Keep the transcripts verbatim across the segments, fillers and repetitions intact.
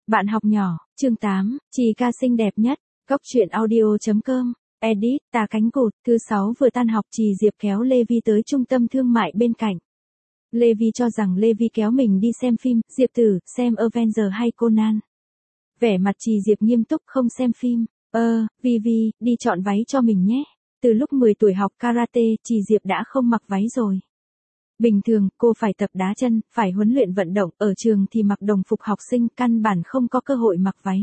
Bạn học nhỏ, chương tám, Chì ca xinh đẹp nhất, Góc truyện audio chấm com, edit, Tà Cánh Cụt, thứ sáu vừa tan học Chì Diệp kéo Levi tới trung tâm thương mại bên cạnh. Levi cho rằng Levi kéo mình đi xem phim, Diệp tử, xem Avengers hay Conan. Vẻ mặt Chì Diệp nghiêm túc không xem phim, ơ, Vi Vi, đi chọn váy cho mình nhé. Từ lúc mười tuổi học karate, Chì Diệp đã không mặc váy rồi. Bình thường, cô phải tập đá chân, phải huấn luyện vận động, ở trường thì mặc đồng phục học sinh, căn bản không có cơ hội mặc váy.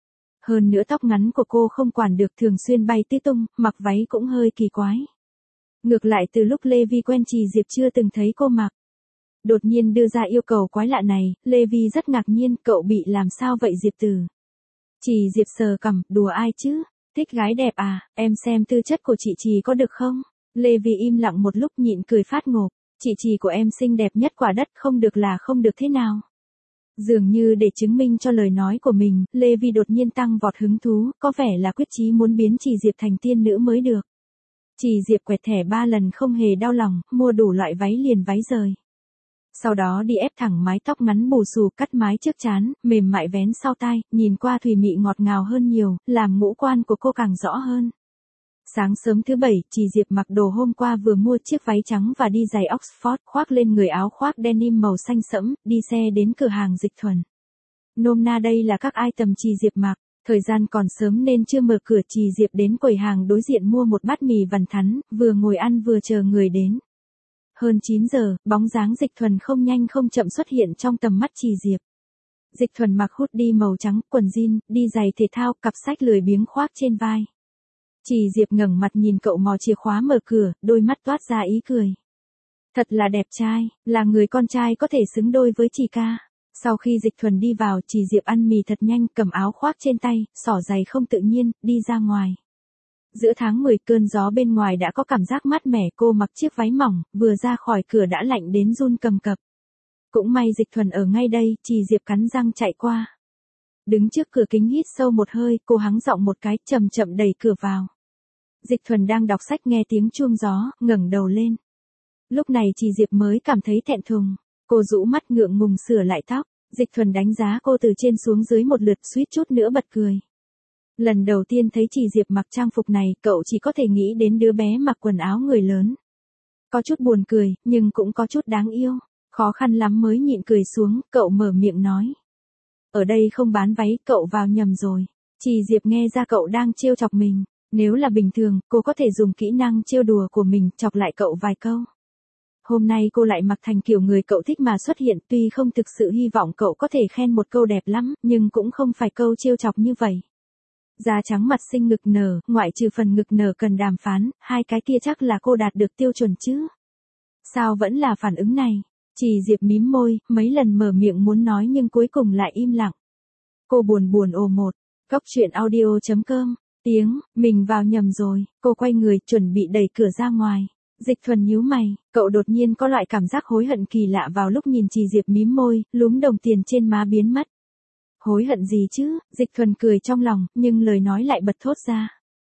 Hơn nữa tóc ngắn của cô không quản được thường xuyên bay tứ tung, mặc váy cũng hơi kỳ quái. Ngược lại từ lúc Levi quen Chì Diệp chưa từng thấy cô mặc. Đột nhiên đưa ra yêu cầu quái lạ này, Levi rất ngạc nhiên, cậu bị làm sao vậy Diệp tử? Chì Diệp sờ cằm, đùa ai chứ? Thích gái đẹp à, em xem tư chất của chị Chì có được không? Levi im lặng một lúc nhịn cười phát ngộp. Chị Chì của em xinh đẹp nhất quả đất, không được là không được thế nào. Dường như để chứng minh cho lời nói của mình, Levi đột nhiên tăng vọt hứng thú, có vẻ là quyết chí muốn biến Chì Diệp thành tiên nữ mới được. Chì Diệp quẹt thẻ ba lần không hề đau lòng, mua đủ loại váy liền váy rời. Sau đó đi ép thẳng mái tóc ngắn bù xù, cắt mái trước trán, mềm mại vén sau tai, nhìn qua thùy mị ngọt ngào hơn nhiều, làm ngũ quan của cô càng rõ hơn. Sáng sớm thứ bảy, Chì Diệp mặc đồ hôm qua vừa mua chiếc váy trắng và đi giày Oxford, khoác lên người áo khoác denim màu xanh sẫm, đi xe đến cửa hàng Dịch Thuần. Nôm na đây là các item Chì Diệp mặc, thời gian còn sớm nên chưa mở cửa, Chì Diệp đến quầy hàng đối diện mua một bát mì vằn thắn, vừa ngồi ăn vừa chờ người đến. Hơn chín giờ, bóng dáng Dịch Thuần không nhanh không chậm xuất hiện trong tầm mắt Chì Diệp. Dịch Thuần mặc hoodie màu trắng, quần jean, đi giày thể thao, cặp sách lười biếng khoác trên vai. Chì Diệp ngẩng mặt nhìn cậu mò chìa khóa mở cửa, đôi mắt toát ra ý cười. Thật là đẹp trai, là người con trai có thể xứng đôi với Chì ca. Sau khi Dịch Thuần đi vào, Chì Diệp ăn mì thật nhanh, cầm áo khoác trên tay, xỏ giày không tự nhiên, đi ra ngoài. Giữa tháng mười, cơn gió bên ngoài đã có cảm giác mát mẻ, cô mặc chiếc váy mỏng, vừa ra khỏi cửa đã lạnh đến run cầm cập. Cũng may Dịch Thuần ở ngay đây, Chì Diệp cắn răng chạy qua. Đứng trước cửa kính hít sâu một hơi, cô hắng giọng một cái, chậm chậm đẩy cửa vào. Dịch Thuần đang đọc sách nghe tiếng chuông gió, ngẩng đầu lên. Lúc này Chì Diệp mới cảm thấy thẹn thùng, cô rũ mắt ngượng ngùng sửa lại tóc, Dịch Thuần đánh giá cô từ trên xuống dưới một lượt, suýt chút nữa bật cười. Lần đầu tiên thấy Chì Diệp mặc trang phục này, cậu chỉ có thể nghĩ đến đứa bé mặc quần áo người lớn. Có chút buồn cười, nhưng cũng có chút đáng yêu, khó khăn lắm mới nhịn cười xuống, cậu mở miệng nói. Ở đây không bán váy, cậu vào nhầm rồi. Chì Diệp nghe ra cậu đang trêu chọc mình. Nếu là bình thường, cô có thể dùng kỹ năng trêu đùa của mình, chọc lại cậu vài câu. Hôm nay cô lại mặc thành kiểu người cậu thích mà xuất hiện, tuy không thực sự hy vọng cậu có thể khen một câu đẹp lắm, nhưng cũng không phải câu trêu chọc như vậy. Da trắng mặt xinh ngực nở, ngoại trừ phần ngực nở cần đàm phán, hai cái kia chắc là cô đạt được tiêu chuẩn chứ. Sao vẫn là phản ứng này? Chì Diệp mím môi, mấy lần mở miệng muốn nói nhưng cuối cùng lại im lặng. Cô buồn buồn ồ một, Góc truyện audio chấm com. Tiếng, mình vào nhầm rồi, cô quay người, chuẩn bị đẩy cửa ra ngoài. Dịch Thuần nhíu mày, cậu đột nhiên có loại cảm giác hối hận kỳ lạ vào lúc nhìn Chì Diệp mím môi, lúm đồng tiền trên má biến mất. Hối hận gì chứ, Dịch Thuần cười trong lòng, nhưng lời nói lại bật thốt ra.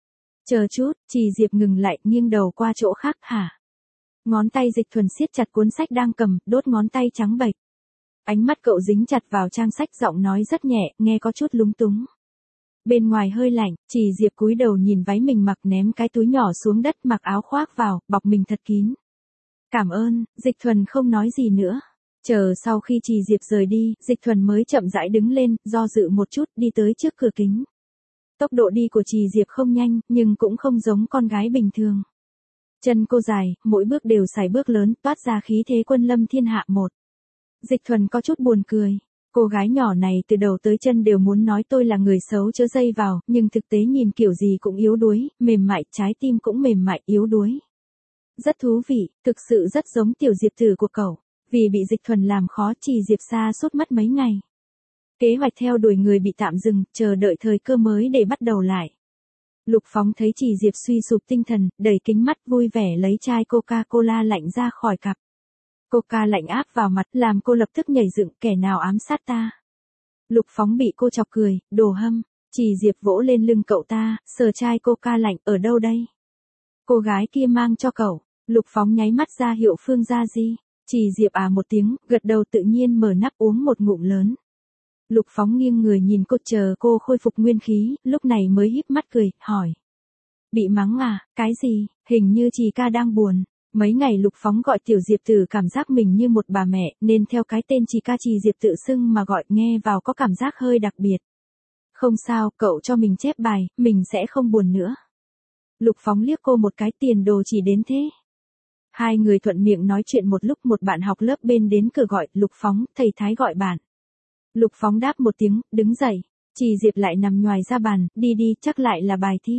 Chờ chút, Chì Diệp ngừng lại, nghiêng đầu qua chỗ khác, hả? Ngón tay Dịch Thuần siết chặt cuốn sách đang cầm, đốt ngón tay trắng bệch. Ánh mắt cậu dính chặt vào trang sách, giọng nói rất nhẹ, nghe có chút lúng túng. Bên ngoài hơi lạnh, Chì Diệp cúi đầu nhìn váy mình mặc, ném cái túi nhỏ xuống đất, mặc áo khoác vào, bọc mình thật kín. Cảm ơn, Dịch Thuần không nói gì nữa. Chờ sau khi Chì Diệp rời đi, Dịch Thuần mới chậm rãi đứng lên, do dự một chút, đi tới trước cửa kính. Tốc độ đi của Chì Diệp không nhanh, nhưng cũng không giống con gái bình thường. Chân cô dài, mỗi bước đều sải bước lớn, toát ra khí thế quân lâm thiên hạ một. Dịch Thuần có chút buồn cười. Cô gái nhỏ này từ đầu tới chân đều muốn nói tôi là người xấu chớ dây vào, nhưng thực tế nhìn kiểu gì cũng yếu đuối, mềm mại, trái tim cũng mềm mại, yếu đuối. Rất thú vị, thực sự rất giống tiểu Diệp tử của cậu. Vì bị Dịch Thuần làm khó, Chì Diệp xa sút mất mấy ngày. Kế hoạch theo đuổi người bị tạm dừng, chờ đợi thời cơ mới để bắt đầu lại. Lục Phóng thấy Chì Diệp suy sụp tinh thần, đẩy kính mắt vui vẻ lấy chai Coca-Cola lạnh ra khỏi cặp. Coca lạnh áp vào mặt, làm cô lập tức nhảy dựng, kẻ nào ám sát ta. Lục Phóng bị cô chọc cười, đồ hâm. Chì Diệp vỗ lên lưng cậu ta, sờ chai Coca lạnh, ở đâu đây? Cô gái kia mang cho cậu. Lục Phóng nháy mắt ra hiệu Phương Gia Di. Chì Diệp à một tiếng, gật đầu tự nhiên mở nắp uống một ngụm lớn. Lục Phóng nghiêng người nhìn cô chờ cô khôi phục nguyên khí, lúc này mới híp mắt cười, hỏi. Bị mắng à, cái gì, hình như Trì ca đang buồn. Mấy ngày Lục Phóng gọi Tiểu Diệp Tử cảm giác mình như một bà mẹ, nên theo cái tên Trì ca Trì Diệp tự xưng mà gọi nghe vào có cảm giác hơi đặc biệt. Không sao, cậu cho mình chép bài, mình sẽ không buồn nữa. Lục Phóng liếc cô một cái, tiền đồ chỉ đến thế. Hai người thuận miệng nói chuyện một lúc, một bạn học lớp bên đến cửa gọi, Lục Phóng, thầy Thái gọi bạn. Lục Phóng đáp một tiếng, đứng dậy. Trì Diệp lại nằm nhoài ra bàn, đi đi, chắc lại là bài thi.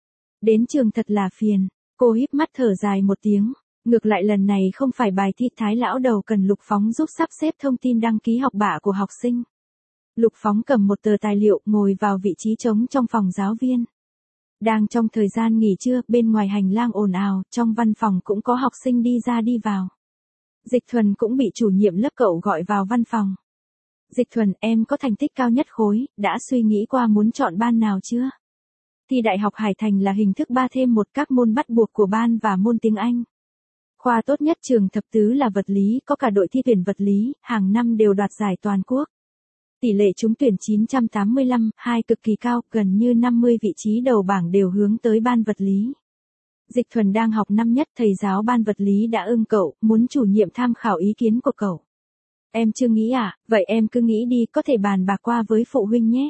Đến trường thật là phiền. Cô híp mắt thở dài một tiếng. Ngược lại lần này không phải bài thi, Thái lão đầu cần Lục Phóng giúp sắp xếp thông tin đăng ký học bạ của học sinh. Lục Phóng cầm một tờ tài liệu, ngồi vào vị trí trống trong phòng giáo viên. Đang trong thời gian nghỉ trưa, bên ngoài hành lang ồn ào, trong văn phòng cũng có học sinh đi ra đi vào. Dịch Thuần cũng bị chủ nhiệm lớp cậu gọi vào văn phòng. Dịch Thuần, em có thành tích cao nhất khối, đã suy nghĩ qua muốn chọn ban nào chưa? Thi Đại học Hải Thành là hình thức ba thêm một, các môn bắt buộc của ban và môn tiếng Anh. Khoa tốt nhất trường thập tứ là vật lý, có cả đội thi tuyển vật lý, hàng năm đều đoạt giải toàn quốc. Tỷ lệ trúng tuyển chín trăm tám mươi lăm, hai cực kỳ cao, gần như năm mươi vị trí đầu bảng đều hướng tới ban vật lý. Dịch Thuần đang học năm nhất, thầy giáo ban vật lý đã ưng cậu, muốn chủ nhiệm tham khảo ý kiến của cậu. Em chưa nghĩ à, vậy em cứ nghĩ đi, có thể bàn bạc qua với phụ huynh nhé.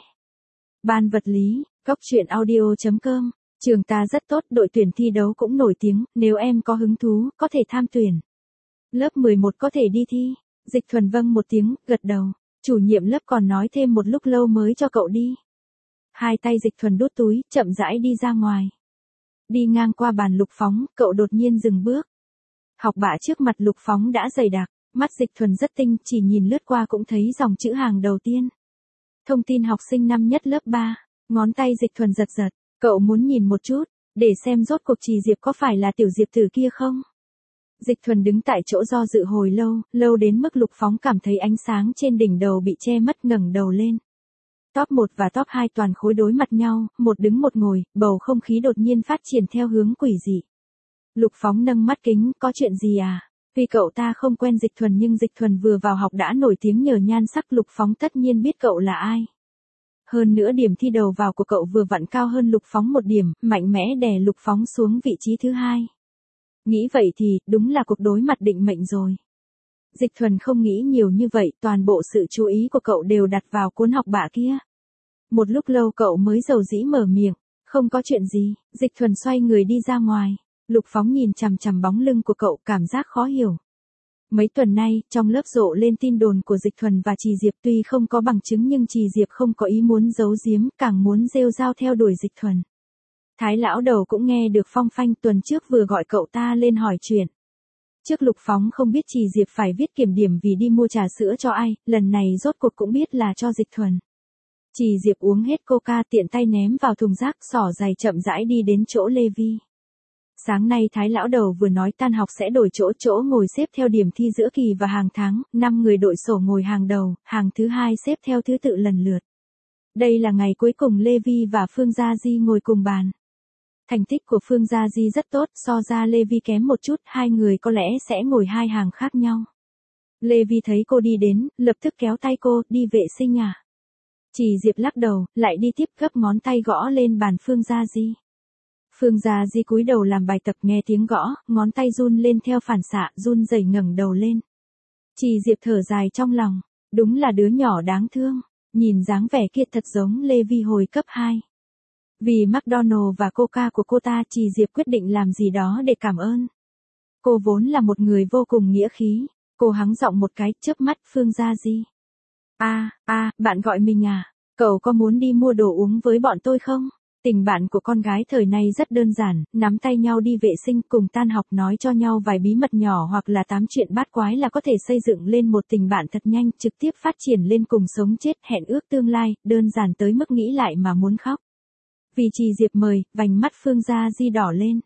Ban vật lý, góc truyện audio chấm com, trường ta rất tốt, đội tuyển thi đấu cũng nổi tiếng, nếu em có hứng thú, có thể tham tuyển. Lớp mười một có thể đi thi. Dịch Thuần vâng một tiếng, gật đầu. Chủ nhiệm lớp còn nói thêm một lúc lâu mới cho cậu đi. Hai tay Dịch Thuần đút túi, chậm rãi đi ra ngoài. Đi ngang qua bàn Lục Phóng, cậu đột nhiên dừng bước. Học bạ trước mặt Lục Phóng đã dày đặc, mắt Dịch Thuần rất tinh, chỉ nhìn lướt qua cũng thấy dòng chữ hàng đầu tiên. Thông tin học sinh năm nhất lớp ba, ngón tay Dịch Thuần giật giật, cậu muốn nhìn một chút, để xem rốt cuộc Trì Diệp có phải là Tiểu Diệp Tử kia không? Dịch Thuần đứng tại chỗ do dự hồi lâu, lâu đến mức Lục Phóng cảm thấy ánh sáng trên đỉnh đầu bị che mất, ngẩng đầu lên. Top một và top hai toàn khối đối mặt nhau, một đứng một ngồi, bầu không khí đột nhiên phát triển theo hướng quỷ dị. Lục Phóng nâng mắt kính, có chuyện gì à? Vì cậu ta không quen Dịch Thuần nhưng Dịch Thuần vừa vào học đã nổi tiếng nhờ nhan sắc, Lục Phóng tất nhiên biết cậu là ai. Hơn nữa điểm thi đầu vào của cậu vừa vặn cao hơn Lục Phóng một điểm, mạnh mẽ đè Lục Phóng xuống vị trí thứ hai. Nghĩ vậy thì, đúng là cuộc đối mặt định mệnh rồi. Dịch Thuần không nghĩ nhiều như vậy, toàn bộ sự chú ý của cậu đều đặt vào cuốn học bạ kia. Một lúc lâu cậu mới dầu dĩ mở miệng, không có chuyện gì. Dịch Thuần xoay người đi ra ngoài. Lục Phóng nhìn chằm chằm bóng lưng của cậu, cảm giác khó hiểu. Mấy tuần nay, trong lớp rộ lên tin đồn của Dịch Thuần và Trì Diệp, tuy không có bằng chứng nhưng Trì Diệp không có ý muốn giấu giếm, càng muốn rêu rao theo đuổi Dịch Thuần. Thái lão đầu cũng nghe được phong phanh, tuần trước vừa gọi cậu ta lên hỏi chuyện. Trước Lục Phóng không biết Trì Diệp phải viết kiểm điểm vì đi mua trà sữa cho ai, lần này rốt cuộc cũng biết là cho Dịch Thuần. Trì Diệp uống hết coca tiện tay ném vào thùng rác, xỏ giày chậm rãi đi đến chỗ Lê Vi. Sáng nay Thái lão đầu vừa nói tan học sẽ đổi chỗ, chỗ ngồi xếp theo điểm thi giữa kỳ và hàng tháng, năm người đội sổ ngồi hàng đầu, hàng thứ hai xếp theo thứ tự lần lượt. Đây là ngày cuối cùng Lê Vi và Phương Gia Di ngồi cùng bàn. Thành tích của Phương Gia Di rất tốt, so ra Lê Vi kém một chút, hai người có lẽ sẽ ngồi hai hàng khác nhau. Lê Vi thấy cô đi đến, lập tức kéo tay cô, đi vệ sinh à? Trì Diệp lắc đầu, lại đi tiếp, gấp ngón tay gõ lên bàn Phương Gia Di. Phương Gia Di cúi đầu làm bài tập, nghe tiếng gõ, ngón tay run lên theo phản xạ, run rẩy ngẩng đầu lên. Trì Diệp thở dài trong lòng, đúng là đứa nhỏ đáng thương, nhìn dáng vẻ kia thật giống Lê Vi hồi cấp hai. Vì McDonald và Coca của cô ta, Trì Diệp quyết định làm gì đó để cảm ơn. Cô vốn là một người vô cùng nghĩa khí, cô hắng giọng một cái, chớp mắt Phương Gia Di. A, a, bạn gọi mình à? Cậu có muốn đi mua đồ uống với bọn tôi không? Tình bạn của con gái thời nay rất đơn giản, nắm tay nhau đi vệ sinh, cùng tan học, nói cho nhau vài bí mật nhỏ hoặc là tám chuyện bát quái là có thể xây dựng lên một tình bạn thật nhanh, trực tiếp phát triển lên cùng sống chết, hẹn ước tương lai, đơn giản tới mức nghĩ lại mà muốn khóc. Vì Trì Diệp mời, vành mắt Phương Gia Di đỏ lên.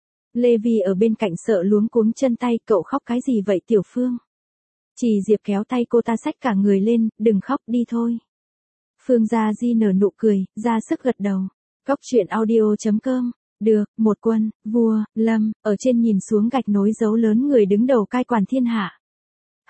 Lê Vi ở bên cạnh sợ luống cuống chân tay, cậu khóc cái gì vậy Tiểu Phương? Trì Diệp kéo tay cô ta xách cả người lên, đừng khóc, đi thôi. Phương Gia Di nở nụ cười, ra sức gật đầu. Góc truyện audio chấm com, được, một quân, vua, lâm, ở trên nhìn xuống gạch nối dấu lớn người đứng đầu cai quản thiên hạ.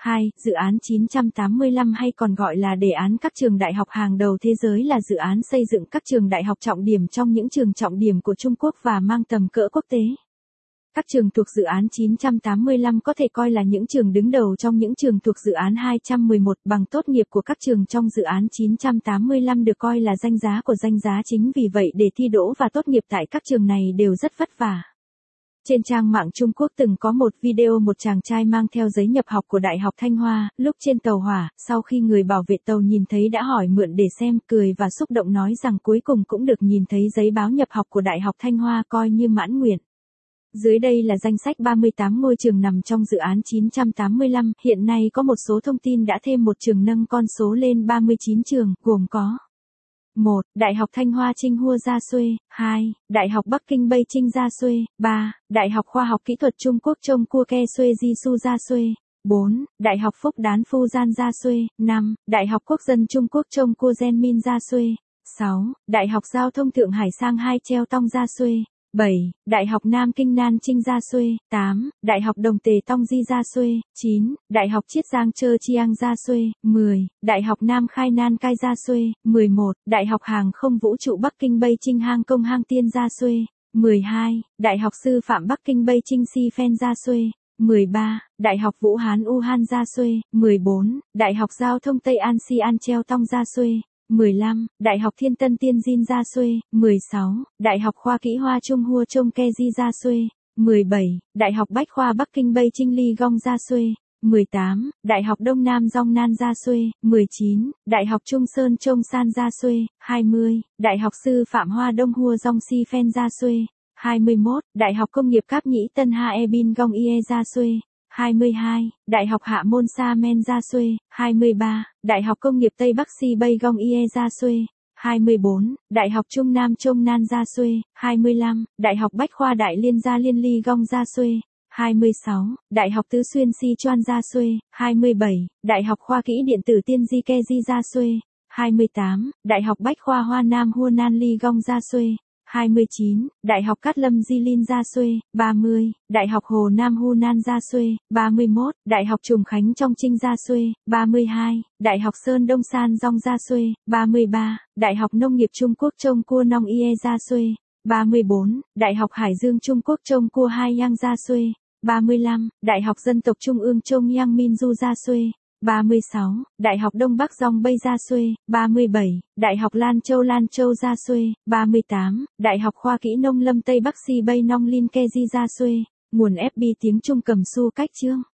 hai. Dự án chín trăm tám mươi lăm hay còn gọi là đề án các trường đại học hàng đầu thế giới là dự án xây dựng các trường đại học trọng điểm trong những trường trọng điểm của Trung Quốc và mang tầm cỡ quốc tế. Các trường thuộc dự án chín trăm tám mươi lăm có thể coi là những trường đứng đầu trong những trường thuộc dự án hai trăm mười một. Bằng tốt nghiệp của các trường trong dự án chín trăm tám mươi lăm được coi là danh giá của danh giá, chính vì vậy để thi đỗ và tốt nghiệp tại các trường này đều rất vất vả. Trên trang mạng Trung Quốc từng có một video một chàng trai mang theo giấy nhập học của Đại học Thanh Hoa, lúc trên tàu hỏa, sau khi người bảo vệ tàu nhìn thấy đã hỏi mượn để xem, cười và xúc động nói rằng cuối cùng cũng được nhìn thấy giấy báo nhập học của Đại học Thanh Hoa, coi như mãn nguyện. Dưới đây là danh sách ba mươi tám ngôi trường nằm trong dự án chín trăm tám mươi lăm, hiện nay có một số thông tin đã thêm một trường nâng con số lên ba mươi chín trường, gồm có một. Đại học Thanh Hoa Trinh Hua Gia Xuê, hai. Đại học Bắc Kinh Bay Trinh Gia Xuê, ba. Đại học Khoa học Kỹ thuật Trung Quốc Trông Cua Ke Xuê Di Su Gia Xuê, bốn. Đại học Phúc Đán Phu Gian Gia Xuê, năm. Đại học Quốc dân Trung Quốc Trông Cua Gen Min Gia Xuê, sáu. Đại học Giao thông Thượng Hải Sang Hai Treo Tong Gia Xuê, bảy. Đại học Nam Kinh Nan Trinh Gia Xuê, tám. Đại học Đồng Tề Tong Di Gia Xuê, chín. Đại học Chiết Giang Chơ Chiang Gia Xuê, mười. Đại học Nam Khai Nan Cai Gia Xuê, mười một. Đại học Hàng không Vũ trụ Bắc Kinh Bay Trinh Hang Công Hang Tiên Gia Xuê, mười hai. Đại học Sư phạm Bắc Kinh Bay Trinh Si Phen Gia Xuê, mười ba. Đại học Vũ Hán U Han Gia Xuê, mười bốn. Đại học Giao thông Tây An Si An Treo Tong Gia Xuê, mười lăm. Đại học Thiên Tân Tiên Jin Gia Xuê, mười sáu. Đại học Khoa Kỹ Hoa Trung Hua Trông Ke Di Gia Xuê, mười bảy. Đại học Bách Khoa Bắc Kinh Bay Trinh Ly Gong Gia Xuê, mười tám. Đại học Đông Nam Dong Nan Gia Xuê, mười chín. Đại học Trung Sơn Trông San Gia Xuê, hai mươi. Đại học Sư phạm Hoa Đông Hua Dong Si Phen Gia Xuê, hai mươi mốt. Đại học Công nghiệp Cáp Nhĩ Tân Ha E Bin Gong Ie Gia Xuê, hai mươi hai. Đại học Hạ Môn Sa Men Gia Xuê, hai mươi ba. Đại học Công nghiệp Tây Bắc Si Bay Gong Ie Gia Xuê, hai mươi bốn. Đại học Trung Nam Trông Nan Gia Xuê, hai mươi lăm. Đại học Bách Khoa Đại Liên Gia Liên Ly Gong Gia Xuê, hai mươi sáu. Đại học Tứ Xuyên Si Choan Gia Xuê, hai mươi bảy. Đại học Khoa Kỹ Điện tử Tiên Di Ke Di Gia Xuê, hai mươi tám. Đại học Bách Khoa Hoa Nam Hua Nan Ly Gong Gia Xuê, hai mươi chín. Đại học Cát Lâm Di Linh Gia Xuê, ba mươi. Đại học Hồ Nam Hu Nan Gia Xuê, ba mươi mốt. Đại học Trùng Khánh Trong Trinh Gia Xuê, ba mươi hai. Đại học Sơn Đông San Dong Gia Xuê, ba mươi ba. Đại học Nông nghiệp Trung Quốc Trông Cua Nong Ie Gia Xuê, ba mươi bốn. Đại học Hải Dương Trung Quốc Trông Cua Hai Yang Gia Xuê, ba mươi lăm. Đại học Dân tộc Trung ương Trông Yang Min Du Gia Xuê, ba mươi sáu. Đại học Đông Bắc Dong Bay Gia Xuê, ba mươi bảy. Đại học Lan Châu Lan Châu Gia Xuê, ba mươi tám. Đại học Khoa Kỹ Nông Lâm Tây Bắc Si Bay Nong Lin Ke Di Gia Xuê. Nguồn ép pê tiếng Trung Cầm Su Cách Chương.